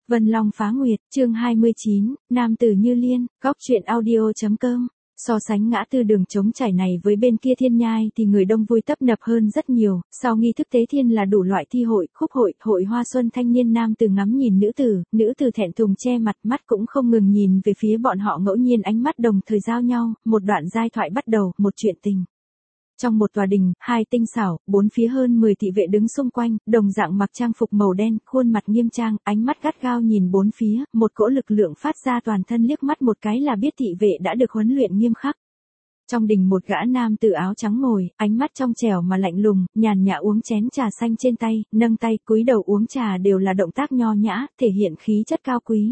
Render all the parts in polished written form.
Vân Long phá nguyệt, chương 29, nam tử như liên, góc truyện audio.com. So sánh ngã tư đường trống trải này với bên kia thiên nhai thì người đông vui tấp nập hơn rất nhiều, sau nghi thức tế thiên là đủ loại thi hội, khúc hội, hội hoa xuân thanh niên nam tử ngắm nhìn nữ tử thẹn thùng che mặt mắt cũng không ngừng nhìn về phía bọn họ ngẫu nhiên ánh mắt đồng thời giao nhau, một đoạn giai thoại bắt đầu, một chuyện tình. Trong một tòa đình, hai tinh xảo, bốn phía hơn 10 thị vệ đứng xung quanh, đồng dạng mặc trang phục màu đen, khuôn mặt nghiêm trang, ánh mắt gắt gao nhìn bốn phía, một cỗ lực lượng phát ra toàn thân liếc mắt một cái là biết thị vệ đã được huấn luyện nghiêm khắc. Trong đình một gã nam tử áo trắng ngồi, ánh mắt trong trẻo mà lạnh lùng, nhàn nhã uống chén trà xanh trên tay, nâng tay, cúi đầu uống trà đều là động tác nho nhã, thể hiện khí chất cao quý.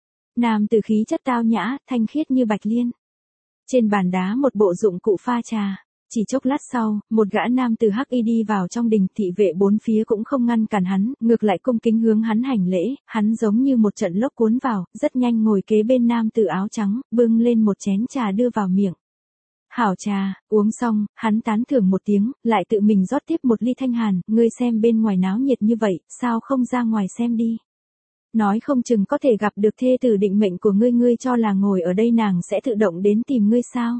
Nam tử khí chất tao nhã, thanh khiết như bạch liên. Trên bàn đá một bộ dụng cụ pha trà. Chỉ chốc lát sau, một gã nam từ hắc y đi vào trong đình, thị vệ bốn phía cũng không ngăn cản hắn, ngược lại cung kính hướng hắn hành lễ, hắn giống như một trận lốc cuốn vào, rất nhanh ngồi kế bên nam tử áo trắng, bưng lên một chén trà đưa vào miệng. Hảo trà, uống xong, hắn tán thưởng một tiếng, lại tự mình rót tiếp một ly thanh hàn, ngươi xem bên ngoài náo nhiệt như vậy, sao không ra ngoài xem đi. Nói không chừng có thể gặp được thê tử định mệnh của ngươi cho là ngồi ở đây nàng sẽ tự động đến tìm ngươi sao.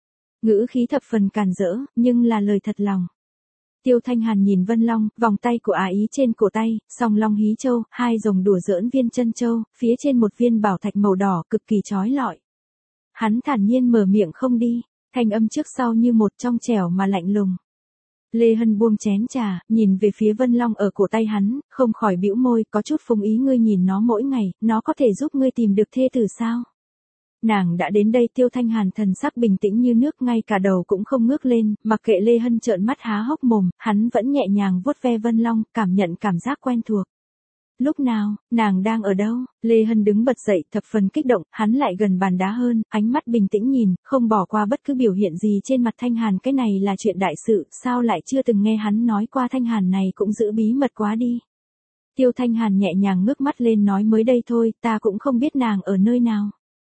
Ngữ khí thập phần càn rỡ, nhưng là lời thật lòng. Tiêu Thanh Hàn nhìn Vân Long, vòng tay của ả ý trên cổ tay, song long hí châu, hai rồng đùa giỡn viên chân châu, phía trên một viên bảo thạch màu đỏ cực kỳ chói lọi. Hắn thản nhiên mở miệng không đi, thanh âm trước sau như một trong trẻo mà lạnh lùng. Lê Hân buông chén trà, nhìn về phía Vân Long ở cổ tay hắn, không khỏi bĩu môi, có chút phung ý ngươi nhìn nó mỗi ngày, nó có thể giúp ngươi tìm được thê tử sao? Nàng đã đến đây. Tiêu Thanh Hàn thần sắc bình tĩnh như nước, ngay cả đầu cũng không ngước lên, mặc kệ Lê Hân trợn mắt há hốc mồm, hắn vẫn nhẹ nhàng vuốt ve Vân Long, cảm nhận cảm giác quen thuộc. Lúc nào, nàng đang ở đâu? Lê Hân đứng bật dậy, thập phần kích động, hắn lại gần bàn đá hơn, ánh mắt bình tĩnh nhìn, không bỏ qua bất cứ biểu hiện gì trên mặt Thanh Hàn, cái này là chuyện đại sự, sao lại chưa từng nghe hắn nói qua Thanh Hàn này cũng giữ bí mật quá đi. Tiêu Thanh Hàn nhẹ nhàng ngước mắt lên nói mới đây thôi, ta cũng không biết nàng ở nơi nào.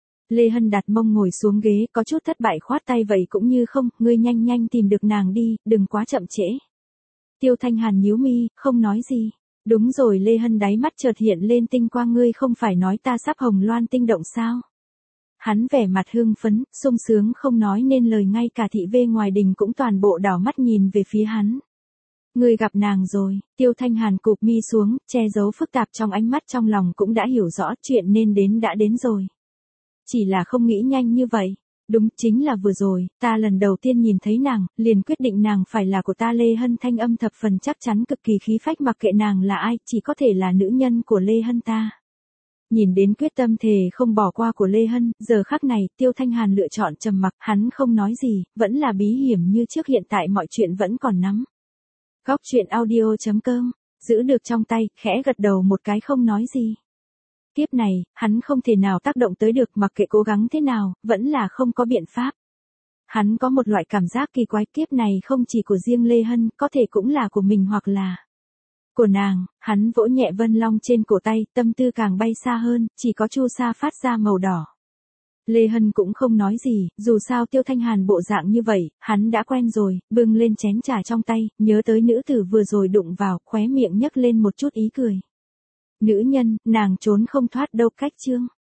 Lê Hân đặt mông ngồi xuống ghế, có chút thất bại khoát tay vậy cũng như không, ngươi nhanh tìm được nàng đi, đừng quá chậm trễ. Tiêu Thanh Hàn nhíu mi, không nói gì. Đúng rồi, Lê Hân đáy mắt chợt hiện lên tinh quang, ngươi không phải nói ta sắp hồng loan tinh động sao? Hắn vẻ mặt hưng phấn, sung sướng không nói nên lời, ngay cả thị vệ ngoài đình cũng toàn bộ đảo mắt nhìn về phía hắn. Ngươi gặp nàng rồi. Tiêu Thanh Hàn cụp mi xuống, che giấu phức tạp trong ánh mắt, trong lòng cũng đã hiểu rõ chuyện nên đến đã đến rồi. Chỉ là không nghĩ nhanh như vậy. Đúng, chính là vừa rồi, ta lần đầu tiên nhìn thấy nàng, liền quyết định nàng phải là của ta. Lê Hân thanh âm thập phần chắc chắn, cực kỳ khí phách, mặc kệ nàng là ai, chỉ có thể là nữ nhân của Lê Hân ta. Nhìn đến quyết tâm thề không bỏ qua của Lê Hân, giờ khắc này, Tiêu Thanh Hàn lựa chọn trầm mặc, hắn không nói gì, vẫn là bí hiểm như trước, hiện tại mọi chuyện vẫn còn nắm. Góc truyện audio.com, giữ được trong tay, khẽ gật đầu một cái không nói gì. Kiếp này, hắn không thể nào tác động tới được, mặc kệ cố gắng thế nào, vẫn là không có biện pháp. Hắn có một loại cảm giác kỳ quái, kiếp này không chỉ của riêng Lê Hân, có thể cũng là của mình hoặc là của nàng. Hắn vỗ nhẹ Vân Long trên cổ tay, tâm tư càng bay xa hơn, chỉ có chu sa phát ra màu đỏ. Lê Hân cũng không nói gì, dù sao Tiêu Thanh Hàn bộ dạng như vậy, hắn đã quen rồi, bưng lên chén trà trong tay, nhớ tới nữ tử vừa rồi đụng vào, khóe miệng nhấc lên một chút ý cười. Nữ nhân, nàng trốn không thoát đâu. Cách chương